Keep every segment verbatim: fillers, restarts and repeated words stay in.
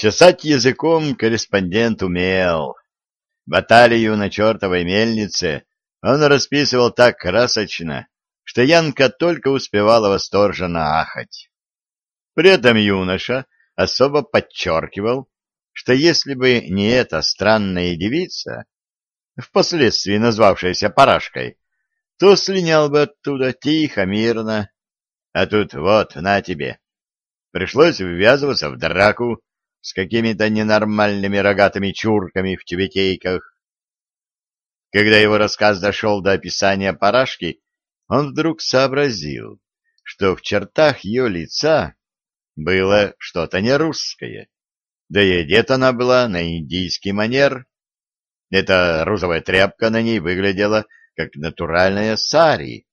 Чесать языком корреспондент умел. Баталию на чертовой мельнице он расписывал так красочно, что Янка только успевала восторженно ахать. При этом юноша особо подчеркивал, что если бы не эта странная девица, впоследствии назвавшаяся Парашкой, то слинял бы оттуда тихо, мирно. А тут вот, на тебе. Пришлось ввязываться в драку с какими-то ненормальными рогатыми чурками в тюбетейках. Когда его рассказ дошел до описания Парашки, он вдруг сообразил, что в чертах ее лица было что-то нерусское, да и одета она была на индийский манер. Эта розовая тряпка на ней выглядела как натуральная сари.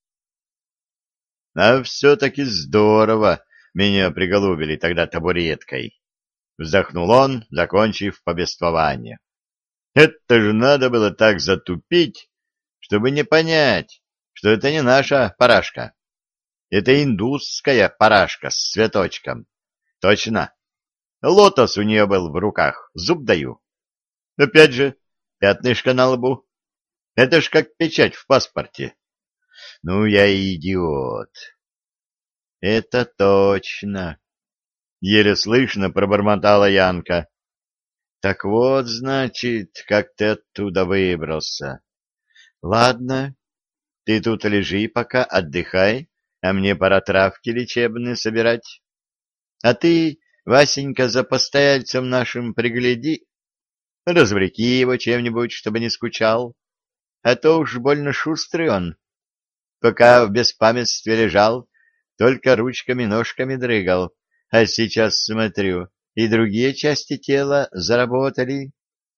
А все-таки здорово меня приголубили тогда табуреткой. Вздохнул он, закончив повествование. Это же надо было так затупить, чтобы не понять, что это не наша Парашка. Это индусская Парашка с цветочком. Точно. Лотос у нее был в руках, зуб даю. Опять же, пятнышко на лбу. Это ж как печать в паспорте. Ну, я и идиот. Это точно. Еле слышно пробормотала Янка. Так вот, значит, как ты оттуда выбрался. Ладно, ты тут лежи пока, отдыхай, а мне пора травки лечебные собирать. А ты, Васенька, за постояльцем нашим пригляди, развлеки его чем-нибудь, чтобы не скучал, а то уж больно шустрый он. Пока в беспамятстве лежал, только ручками-ножками дрыгал, а сейчас, смотрю, и другие части тела заработали.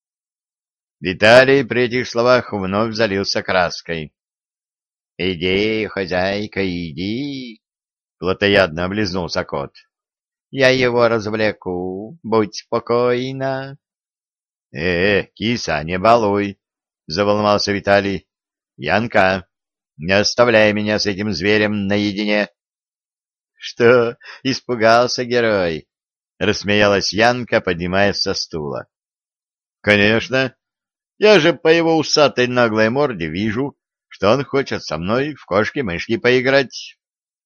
Виталий при этих словах вновь залился краской. — Иди, хозяйка, иди, — плотоядно облизнулся кот. — Я его развлеку, будь спокойна. — Э, киса, не балуй, — заволновался Виталий. — Янка, не оставляй меня с этим зверем наедине. — Что, испугался герой? — рассмеялась Янка, поднимаясь со стула. — Конечно. Я же по его усатой наглой морде вижу, что он хочет со мной в кошки-мышки поиграть.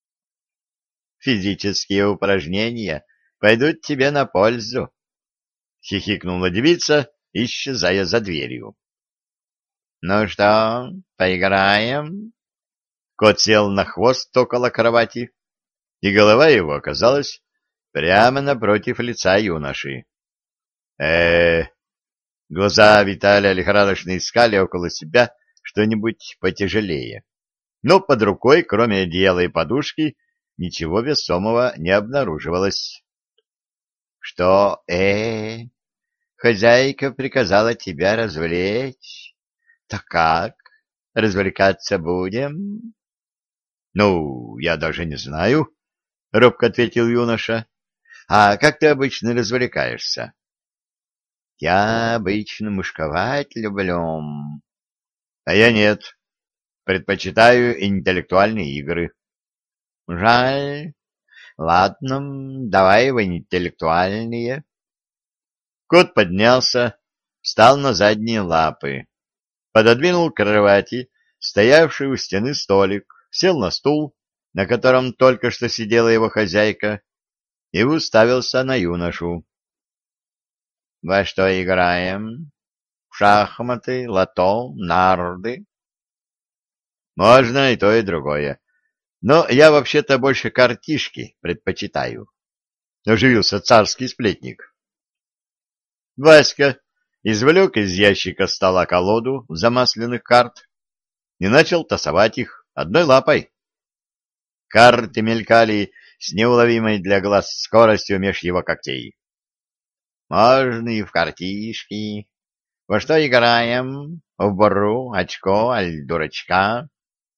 — Физические упражнения пойдут тебе на пользу, — хихикнула девица, исчезая за дверью. — Ну что, поиграем? Кот сел на хвост около кровати, и голова его оказалась прямо напротив лица юноши. э Глаза Виталия лихорадочно искали около себя что-нибудь потяжелее. Но под рукой, кроме одеяла и подушки, ничего весомого не обнаруживалось. — Что, э хозяйка приказала тебя развлечь? Так как, развлекаться будем? — Ну, я даже не знаю, — робко ответил юноша. — А как ты обычно развлекаешься? — Я обычно мушковать люблю. — А я нет. Предпочитаю интеллектуальные игры. — Жаль. Ладно, давай в интеллектуальные. Кот поднялся, встал на задние лапы, пододвинул к кровати стоявший у стены столик, сел на стул, на котором только что сидела его хозяйка, и уставился на юношу. — Во что играем? В шахматы, лото, нарды? — Можно и то, и другое. Но я вообще-то больше картишки предпочитаю. Оживился царский сплетник. Васька извлек из ящика стола колоду замасленных карт и начал тасовать их одной лапой. Карты мелькали с неуловимой для глаз скоростью меж его когтей. Можно и в картишки. Во что играем? В бару, очко, аль дурачка?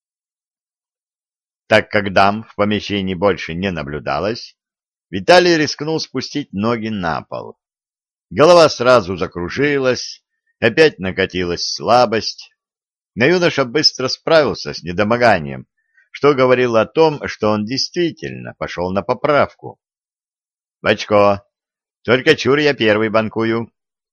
Так как дам в помещении больше не наблюдалось, Виталий рискнул спустить ноги на пол. Голова сразу закружилась, опять накатилась слабость, но юноша быстро справился с недомоганием, что говорило о том, что он действительно пошел на поправку. В очко, Только чур я первый банкую.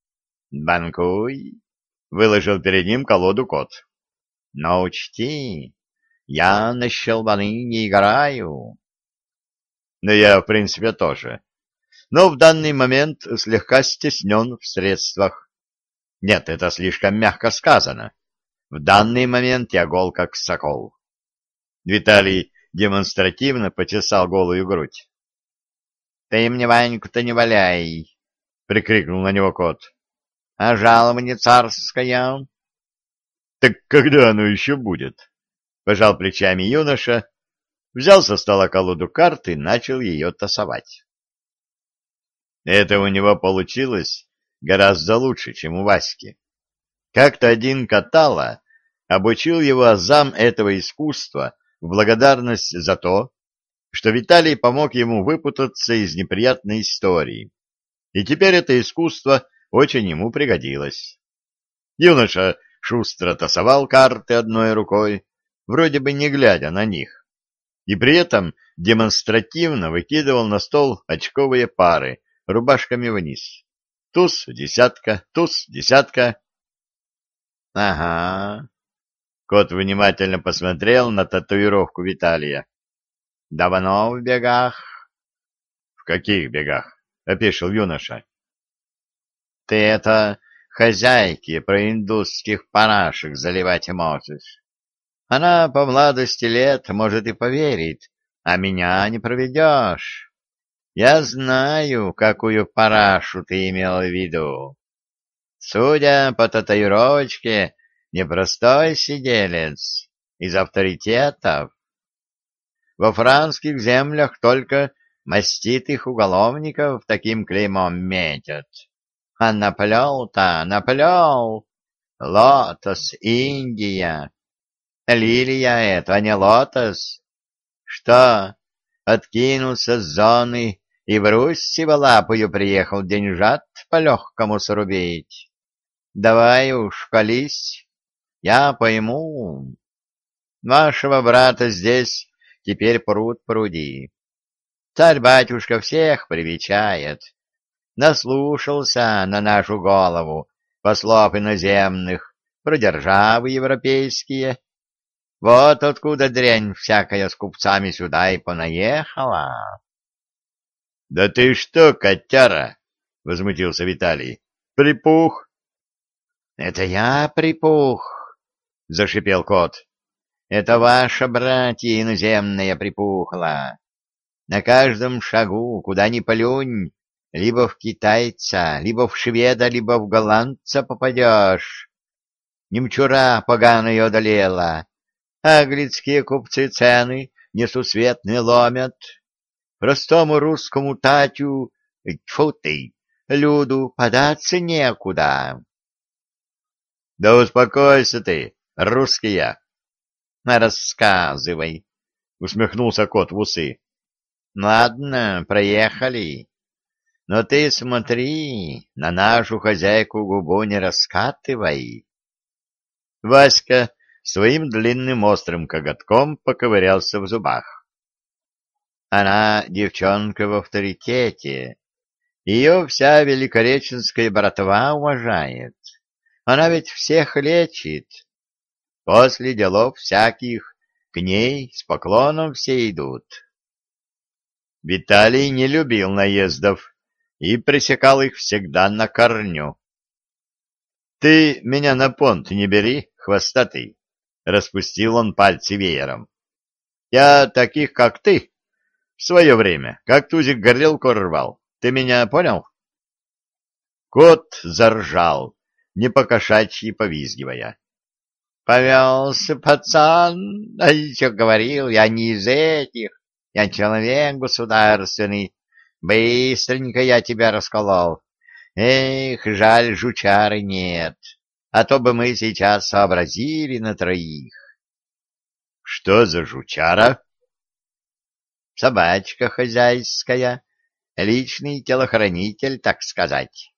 Банкуй, выложил перед ним колоду кот. Но учти, я на щелбаны не играю. Но я, в принципе, тоже. Но в данный момент слегка стеснен в средствах. Нет, это слишком мягко сказано. В данный момент я гол как сокол. Виталий демонстративно почесал голую грудь. — Ты мне Ваньку-то не валяй! — прикрикнул на него кот. — А жалование царское? — Так когда оно еще будет? — пожал плечами юноша, взял со стола колоду карт и начал ее тасовать. Это у него получилось гораздо лучше, чем у Васьки. Как-то один Катала обучил его азам этого искусства в благодарность за то, что Виталий помог ему выпутаться из неприятной истории. И теперь это искусство очень ему пригодилось. Юноша шустро тасовал карты одной рукой, вроде бы не глядя на них, и при этом демонстративно выкидывал на стол очковые пары рубашками вниз. Туз, десятка, туз, десятка. — Ага. Кот внимательно посмотрел на татуировку Виталия. — Давно в бегах? — В каких бегах? — опешил юноша. — Ты это хозяйке про индусских парашек заливать можешь. Она по младости лет, может, и поверит, а меня не проведешь. Я знаю, какую парашу ты имел в виду. Судя по татуировочке, непростой сиделец, из авторитетов. Во франских землях только маститых уголовников таким клеймом метят. А наплел-то, наплел. Лотос, Индия. Лилия это, а не лотос. Что, откинулся с зоны и в Русь сиволапую приехал деньжат по-легкому срубить? Давай уж, колись, я пойму. Вашего брата здесь теперь пруд пруди. Царь-батюшка всех привечает. Наслушался на нашу голову послов иноземных про державы европейские. Вот откуда дрянь всякая с купцами сюда и понаехала. — Да ты что, котяра? — возмутился Виталий. — Припух? — Это я припух, — зашипел кот. — Это ваша братья иноземная припухла. На каждом шагу, куда ни плюнь, либо в китайца, либо в шведа, либо в голландца попадешь. Немчура поганая одолела. Английские купцы цены несусветные ломят. Простому русскому татю, тьфу ты, люду податься некуда. — Да успокойся ты, русский я. — Рассказывай, — усмехнулся кот в усы. — Ладно, проехали. Но ты смотри, на нашу хозяйку губу не раскатывай. Васька своим длинным острым коготком поковырялся в зубах. Она девчонка в авторитете. Ее вся великореченская братва уважает. Она ведь всех лечит. После делов всяких к ней с поклоном все идут. Виталий не любил наездов и пресекал их всегда на корню. — Ты меня на понт не бери, хвостатый, — распустил он пальцы веером. — Я таких, как ты, в свое время, как тузик горелку рвал. Ты меня понял? Кот заржал, не по-кошачьи повизгивая. — Повелся пацан, а еще говорил, я не из этих, я человек государственный. Быстренько я тебя расколол. Эх, жаль, жучары нет, а то бы мы сейчас сообразили на троих. — Что за жучара? — Собачка хозяйская, личный телохранитель, так сказать.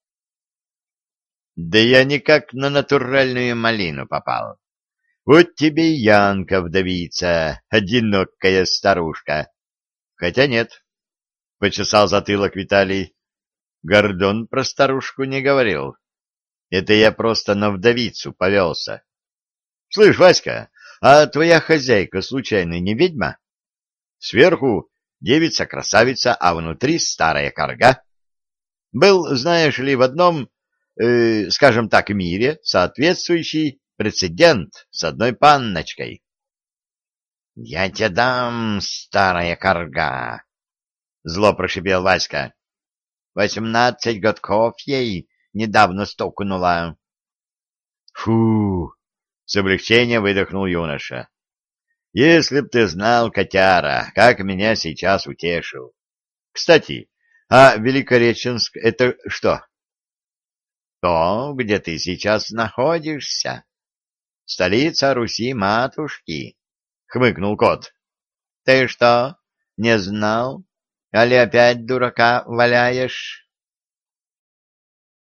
— Да я никак на натуральную малину попал. Вот тебе и Янка вдовица, одинокая старушка. Хотя нет, — почесал затылок Виталий. Гордон про старушку не говорил. Это я просто на вдовицу повелся. Слышь, Васька, а твоя хозяйка случайно не ведьма? Сверху девица-красавица, а внутри старая карга. Был, знаешь ли, в одном, э, скажем так, мире соответствующий прецедент с одной панночкой. — Я тебе дам, старая карга! — зло прошипел Васька. — Восемнадцать годков ей недавно стукнула. — Фу! — с облегчением выдохнул юноша. — Если б ты знал, котяра, как меня сейчас утешил. Кстати, а Великореченск — это что? — То, где ты сейчас находишься. Столица Руси-матушки, — хмыкнул кот. — Ты что, не знал? Али опять дурака валяешь?